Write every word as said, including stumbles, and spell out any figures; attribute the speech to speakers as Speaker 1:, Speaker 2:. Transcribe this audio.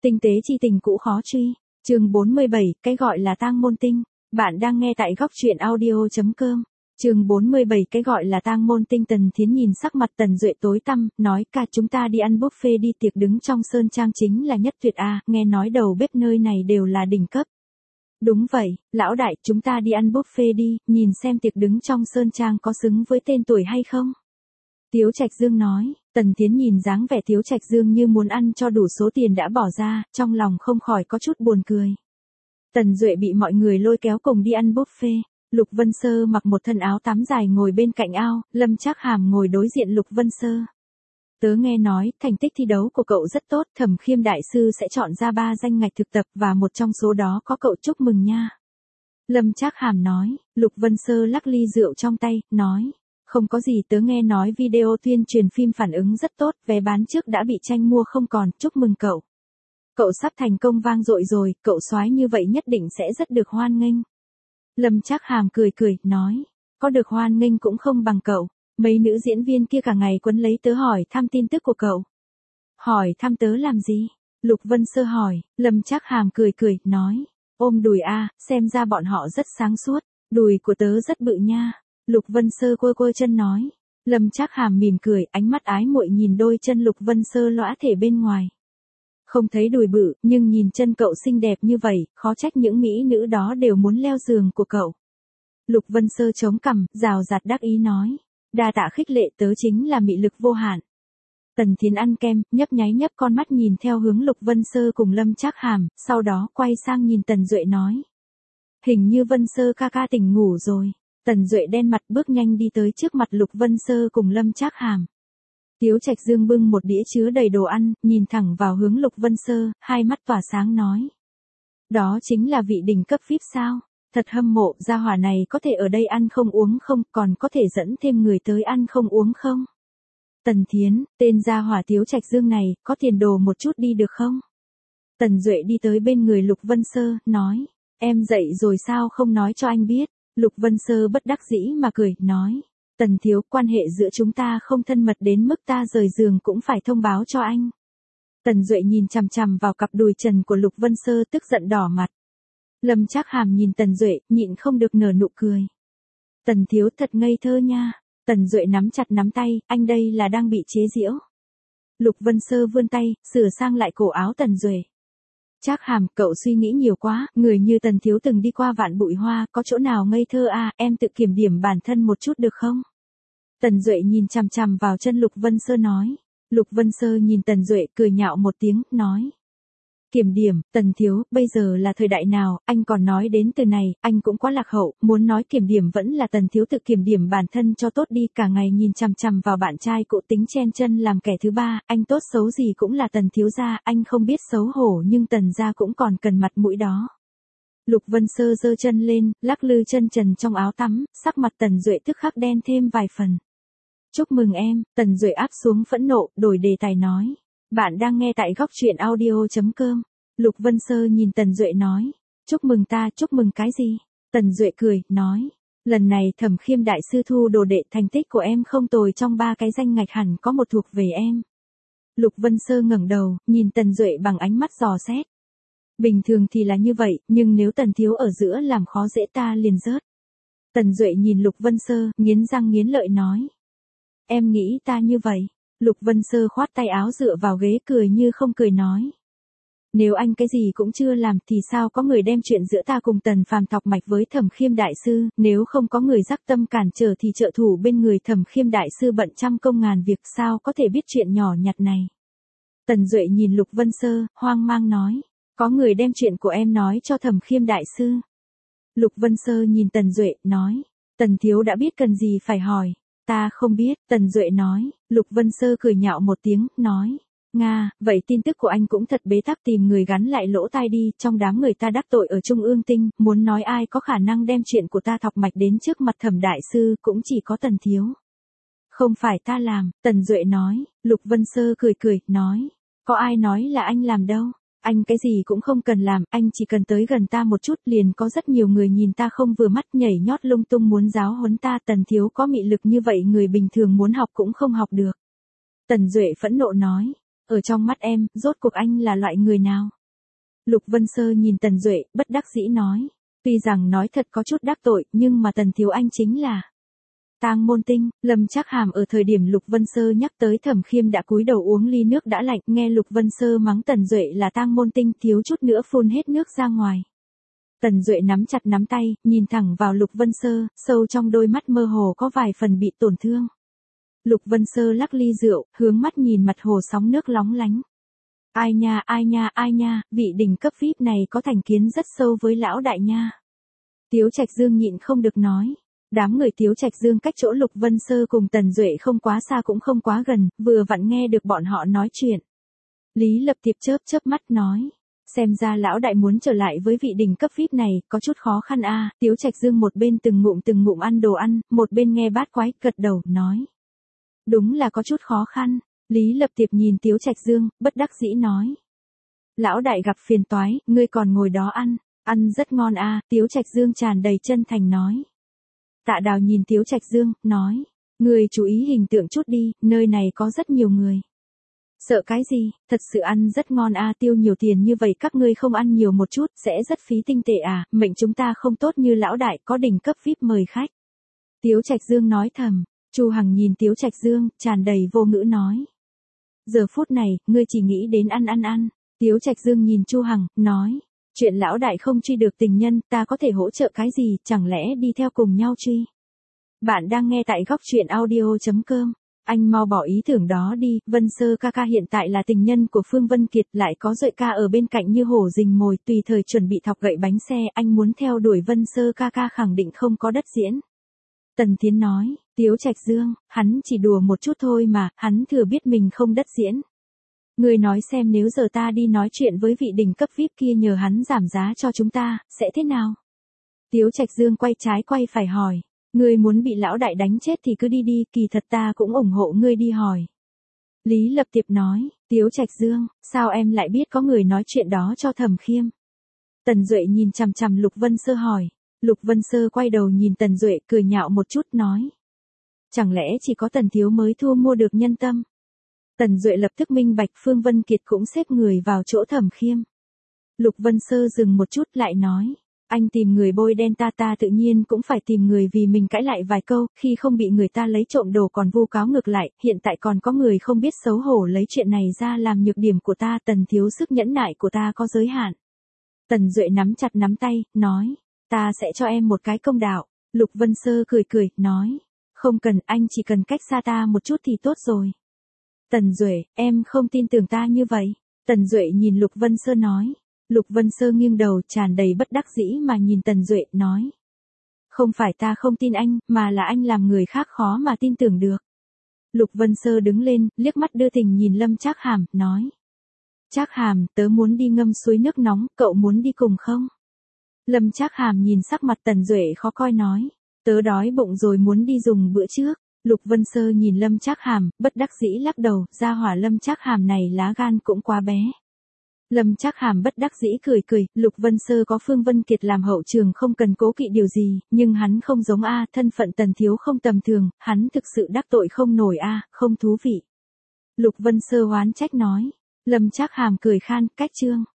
Speaker 1: Tinh tế chi tình cũ khó truy. Chương bốn mươi bảy, cái gọi là tang môn tinh. Bạn đang nghe tại góc truyện audio chấm com. Chương bốn mươi bảy, cái gọi là tang môn tinh. Tần Thiến nhìn sắc mặt Tần Duệ tối tăm, nói: "Ca, chúng ta đi ăn buffet đi, tiệc đứng trong sơn trang chính là nhất tuyệt a, nghe nói đầu bếp nơi này đều là đỉnh cấp." "Đúng vậy, lão đại, chúng ta đi ăn buffet đi, nhìn xem tiệc đứng trong sơn trang có xứng với tên tuổi hay không." Tiếu Trạch Dương nói. Tần Thiến nhìn dáng vẻ Tiếu Trạch Dương như muốn ăn cho đủ số tiền đã bỏ ra, trong lòng không khỏi có chút buồn cười. Tần Duệ bị mọi người lôi kéo cùng đi ăn buffet. Lục Vân Sơ mặc một thân áo tắm dài ngồi bên cạnh ao, Lâm Trác Hàm ngồi đối diện Lục Vân Sơ. "Tớ nghe nói, thành tích thi đấu của cậu rất tốt, Thẩm Khiêm đại sư sẽ chọn ra ba danh ngạch thực tập và một trong số đó có cậu, chúc mừng nha." Lâm Trác Hàm nói. Lục Vân Sơ lắc ly rượu trong tay, nói: "Không có gì, tớ nghe nói video tuyên truyền phim phản ứng rất tốt, vé bán trước đã bị tranh mua không còn, chúc mừng cậu. Cậu sắp thành công vang dội rồi, cậu soái như vậy nhất định sẽ rất được hoan nghênh." Lâm Trác Hàm cười cười, nói: "Có được hoan nghênh cũng không bằng cậu, mấy nữ diễn viên kia cả ngày quấn lấy tớ hỏi thăm tin tức của cậu." "Hỏi thăm tớ làm gì?" Lục Vân Sơ hỏi. Lâm Trác Hàm cười cười, nói: "Ôm đùi a, xem ra bọn họ rất sáng suốt, đùi của tớ rất bự nha." Lục Vân Sơ quơ quơ chân nói. Lâm Trác Hàm mỉm cười, ánh mắt ái muội nhìn đôi chân Lục Vân Sơ lõa thể bên ngoài. "Không thấy đùi bự, nhưng nhìn chân cậu xinh đẹp như vậy, khó trách những mỹ nữ đó đều muốn leo giường của cậu." Lục Vân Sơ chống cằm, rào rạt đắc ý nói: "Đa tạ khích lệ, tớ chính là mị lực vô hạn." Tần Thiến ăn kem, nhấp nháy nhấp con mắt nhìn theo hướng Lục Vân Sơ cùng Lâm Trác Hàm, sau đó quay sang nhìn Tần Duệ nói: "Hình như Vân Sơ ca ca tỉnh ngủ rồi." Tần Duệ đen mặt bước nhanh đi tới trước mặt Lục Vân Sơ cùng Lâm Trác Hàm. Tiếu Trạch Dương bưng một đĩa chứa đầy đồ ăn, nhìn thẳng vào hướng Lục Vân Sơ, hai mắt tỏa sáng nói: "Đó chính là vị đỉnh cấp vi ai pi sao? Thật hâm mộ, gia hỏa này có thể ở đây ăn không uống không, còn có thể dẫn thêm người tới ăn không uống không?" Tần Thiến, tên gia hỏa Tiếu Trạch Dương này, có tiền đồ một chút đi được không? Tần Duệ đi tới bên người Lục Vân Sơ, nói: "Em dậy rồi sao không nói cho anh biết?" Lục Vân Sơ bất đắc dĩ mà cười, nói: "Tần thiếu, quan hệ giữa chúng ta không thân mật đến mức ta rời giường cũng phải thông báo cho anh." Tần Duệ nhìn chằm chằm vào cặp đùi trần của Lục Vân Sơ tức giận đỏ mặt. Lâm Trác Hàm nhìn Tần Duệ, nhịn không được nở nụ cười. "Tần thiếu thật ngây thơ nha." Tần Duệ nắm chặt nắm tay, anh đây là đang bị chế giễu. Lục Vân Sơ vươn tay, sửa sang lại cổ áo Tần Duệ. "Trác Hàm, cậu suy nghĩ nhiều quá, người như Tần thiếu từng đi qua vạn bụi hoa, có chỗ nào ngây thơ à, em tự kiểm điểm bản thân một chút được không?" Tần Duệ nhìn chằm chằm vào chân Lục Vân Sơ nói. Lục Vân Sơ nhìn Tần Duệ cười nhạo một tiếng, nói: "Kiểm điểm, Tần thiếu, bây giờ là thời đại nào, anh còn nói đến từ này, anh cũng quá lạc hậu, muốn nói kiểm điểm vẫn là Tần thiếu tự kiểm điểm bản thân cho tốt đi, cả ngày nhìn chằm chằm vào bạn trai cũ tính chen chân làm kẻ thứ ba, anh tốt xấu gì cũng là Tần thiếu gia, anh không biết xấu hổ nhưng Tần gia cũng còn cần mặt mũi đó." Lục Vân Sơ giơ chân lên, lắc lư chân trần trong áo tắm, sắc mặt Tần Duệ tức khắc đen thêm vài phần. "Chúc mừng em." Tần Duệ áp xuống phẫn nộ, đổi đề tài nói: "Bạn đang nghe tại góc truyện audio chấm com." Lục Vân Sơ nhìn Tần Duệ nói: "Chúc mừng ta, chúc mừng cái gì?" Tần Duệ cười, nói: "Lần này Thẩm Khiêm đại sư thu đồ đệ, thành tích của em không tồi, trong ba cái danh ngạch hẳn có một thuộc về em." Lục Vân Sơ ngẩng đầu, nhìn Tần Duệ bằng ánh mắt dò xét. "Bình thường thì là như vậy, nhưng nếu Tần thiếu ở giữa làm khó dễ ta liền rớt." Tần Duệ nhìn Lục Vân Sơ, nghiến răng nghiến lợi nói: "Em nghĩ ta như vậy?" Lục Vân Sơ khoát tay áo dựa vào ghế cười như không cười nói: "Nếu anh cái gì cũng chưa làm thì sao có người đem chuyện giữa ta cùng Tần Phàm thọc mạch với Thẩm Khiêm đại sư, nếu không có người rắc tâm cản trở thì trợ thủ bên người Thẩm Khiêm đại sư bận trăm công ngàn việc, sao có thể biết chuyện nhỏ nhặt này?" Tần Duệ nhìn Lục Vân Sơ, hoang mang nói: "Có người đem chuyện của em nói cho Thẩm Khiêm đại sư?" Lục Vân Sơ nhìn Tần Duệ, nói: "Tần thiếu đã biết cần gì phải hỏi." "Ta không biết." Tần Duệ nói. Lục Vân Sơ cười nhạo một tiếng, nói: "Nga, vậy tin tức của anh cũng thật bế tắc, tìm người gắn lại lỗ tai đi, trong đám người ta đắc tội ở Trung ương Tinh, muốn nói ai có khả năng đem chuyện của ta thọc mạch đến trước mặt Thẩm đại sư cũng chỉ có Tần thiếu." "Không phải ta làm." Tần Duệ nói. Lục Vân Sơ cười cười, nói: "Có ai nói là anh làm đâu. Anh cái gì cũng không cần làm, anh chỉ cần tới gần ta một chút liền có rất nhiều người nhìn ta không vừa mắt nhảy nhót lung tung muốn giáo huấn ta, Tần thiếu có mị lực như vậy người bình thường muốn học cũng không học được." Tần Duệ phẫn nộ nói. Ở trong mắt em, rốt cuộc anh là loại người nào? Lục Vân Sơ nhìn Tần Duệ, bất đắc dĩ nói. Tuy rằng nói thật có chút đắc tội, nhưng mà Tần thiếu anh chính là Tang Môn Tinh. Lâm Trác Hàm ở thời điểm Lục Vân Sơ nhắc tới Thẩm Khiêm đã cúi đầu uống ly nước đã lạnh, nghe Lục Vân Sơ mắng Tần Duệ là Tang Môn Tinh, thiếu chút nữa phun hết nước ra ngoài. Tần Duệ nắm chặt nắm tay, nhìn thẳng vào Lục Vân Sơ, sâu trong đôi mắt mơ hồ có vài phần bị tổn thương. Lục Vân Sơ lắc ly rượu, hướng mắt nhìn mặt hồ sóng nước lóng lánh. Ai nha, ai nha, ai nha, vị đỉnh cấp vi ai pi này có thành kiến rất sâu với lão đại nha. Tiếu Trạch Dương nhịn không được nói. Đám người Tiếu Trạch Dương cách chỗ Lục Vân Sơ cùng Tần Duệ không quá xa cũng không quá gần, vừa vặn nghe được bọn họ nói chuyện. Lý Lập Tiệp chớp chớp mắt nói. Xem ra lão đại muốn trở lại với vị đỉnh cấp vi ai pi này, có chút khó khăn a. À. Tiếu Trạch Dương một bên từng ngụm từng ngụm ăn đồ ăn, một bên nghe bát quái, gật đầu, nói. Đúng là có chút khó khăn. Lý Lập Tiệp nhìn Tiếu Trạch Dương, bất đắc dĩ nói. Lão đại gặp phiền toái, ngươi còn ngồi đó ăn, ăn rất ngon a. À. Tiếu Trạch Dương tràn đầy chân thành nói. Tạ Đào nhìn Tiếu Trạch Dương, nói. Ngươi chú ý hình tượng chút đi, nơi này có rất nhiều người. Sợ cái gì, thật sự ăn rất ngon a. À, tiêu nhiều tiền như vậy các ngươi không ăn nhiều một chút, sẽ rất phí tinh tệ à, mệnh chúng ta không tốt như lão đại, có đỉnh cấp vi ai pi mời khách. Tiếu Trạch Dương nói thầm. Chu Hằng nhìn Tiếu Trạch Dương, tràn đầy vô ngữ nói. Giờ phút này, ngươi chỉ nghĩ đến ăn ăn ăn. Tiếu Trạch Dương nhìn Chu Hằng, nói. Chuyện lão đại không truy được tình nhân, ta có thể hỗ trợ cái gì, chẳng lẽ đi theo cùng nhau truy. Bạn đang nghe tại góc truyện audio chấm com. Anh mau bỏ ý tưởng đó đi, Vân Sơ ca ca hiện tại là tình nhân của Phương Vân Kiệt, lại có Duệ ca ở bên cạnh như hổ rình mồi, tùy thời chuẩn bị thọc gậy bánh xe, anh muốn theo đuổi Vân Sơ ca ca khẳng định không có đất diễn. Tần Thiến nói, Tiếu Trạch Dương, hắn chỉ đùa một chút thôi mà, hắn thừa biết mình không đất diễn. Người nói xem nếu giờ ta đi nói chuyện với vị đỉnh cấp vi ai pi kia nhờ hắn giảm giá cho chúng ta, sẽ thế nào? Tiếu Trạch Dương quay trái quay phải hỏi, ngươi muốn bị lão đại đánh chết thì cứ đi đi, kỳ thật ta cũng ủng hộ ngươi đi hỏi. Lý Lập Tiệp nói, Tiếu Trạch Dương, sao em lại biết có người nói chuyện đó cho Thẩm Khiêm? Tần Duệ nhìn chằm chằm Lục Vân Sơ hỏi. Lục Vân Sơ quay đầu nhìn Tần Duệ cười nhạo một chút nói. Chẳng lẽ chỉ có Tần thiếu mới thu mua được nhân tâm? Tần Duệ lập tức minh bạch Phương Vân Kiệt cũng xếp người vào chỗ Thẩm Khiêm. Lục Vân Sơ dừng một chút lại nói. Anh tìm người bôi đen ta ta tự nhiên cũng phải tìm người vì mình cãi lại vài câu, khi không bị người ta lấy trộm đồ còn vu cáo ngược lại, hiện tại còn có người không biết xấu hổ lấy chuyện này ra làm nhược điểm của ta, Tần thiếu sức nhẫn nại của ta có giới hạn. Tần Duệ nắm chặt nắm tay, nói. Ta sẽ cho em một cái công đạo. Lục Vân Sơ cười cười, nói. Không cần, anh chỉ cần cách xa ta một chút thì tốt rồi. Tần Duệ, em không tin tưởng ta như vậy. Tần Duệ nhìn Lục Vân Sơ nói. Lục Vân Sơ nghiêng đầu tràn đầy bất đắc dĩ mà nhìn Tần Duệ, nói. Không phải ta không tin anh, mà là anh làm người khác khó mà tin tưởng được. Lục Vân Sơ đứng lên, liếc mắt đưa tình nhìn Lâm Trác Hàm, nói. Trác Hàm, tớ muốn đi ngâm suối nước nóng, cậu muốn đi cùng không? Lâm Trác Hàm nhìn sắc mặt Tần Duệ khó coi nói. Tớ đói bụng rồi muốn đi dùng bữa trước. Lục Vân Sơ nhìn Lâm Trác Hàm, bất đắc dĩ lắc đầu, gia hỏa Lâm Trác Hàm này lá gan cũng quá bé. Lâm Trác Hàm bất đắc dĩ cười cười, Lục Vân Sơ có Phương Vân Kiệt làm hậu trường không cần cố kỵ điều gì, nhưng hắn không giống a, thân phận Tần thiếu không tầm thường, hắn thực sự đắc tội không nổi a, không thú vị. Lục Vân Sơ oán trách nói. Lâm Trác Hàm cười khan, cách chương.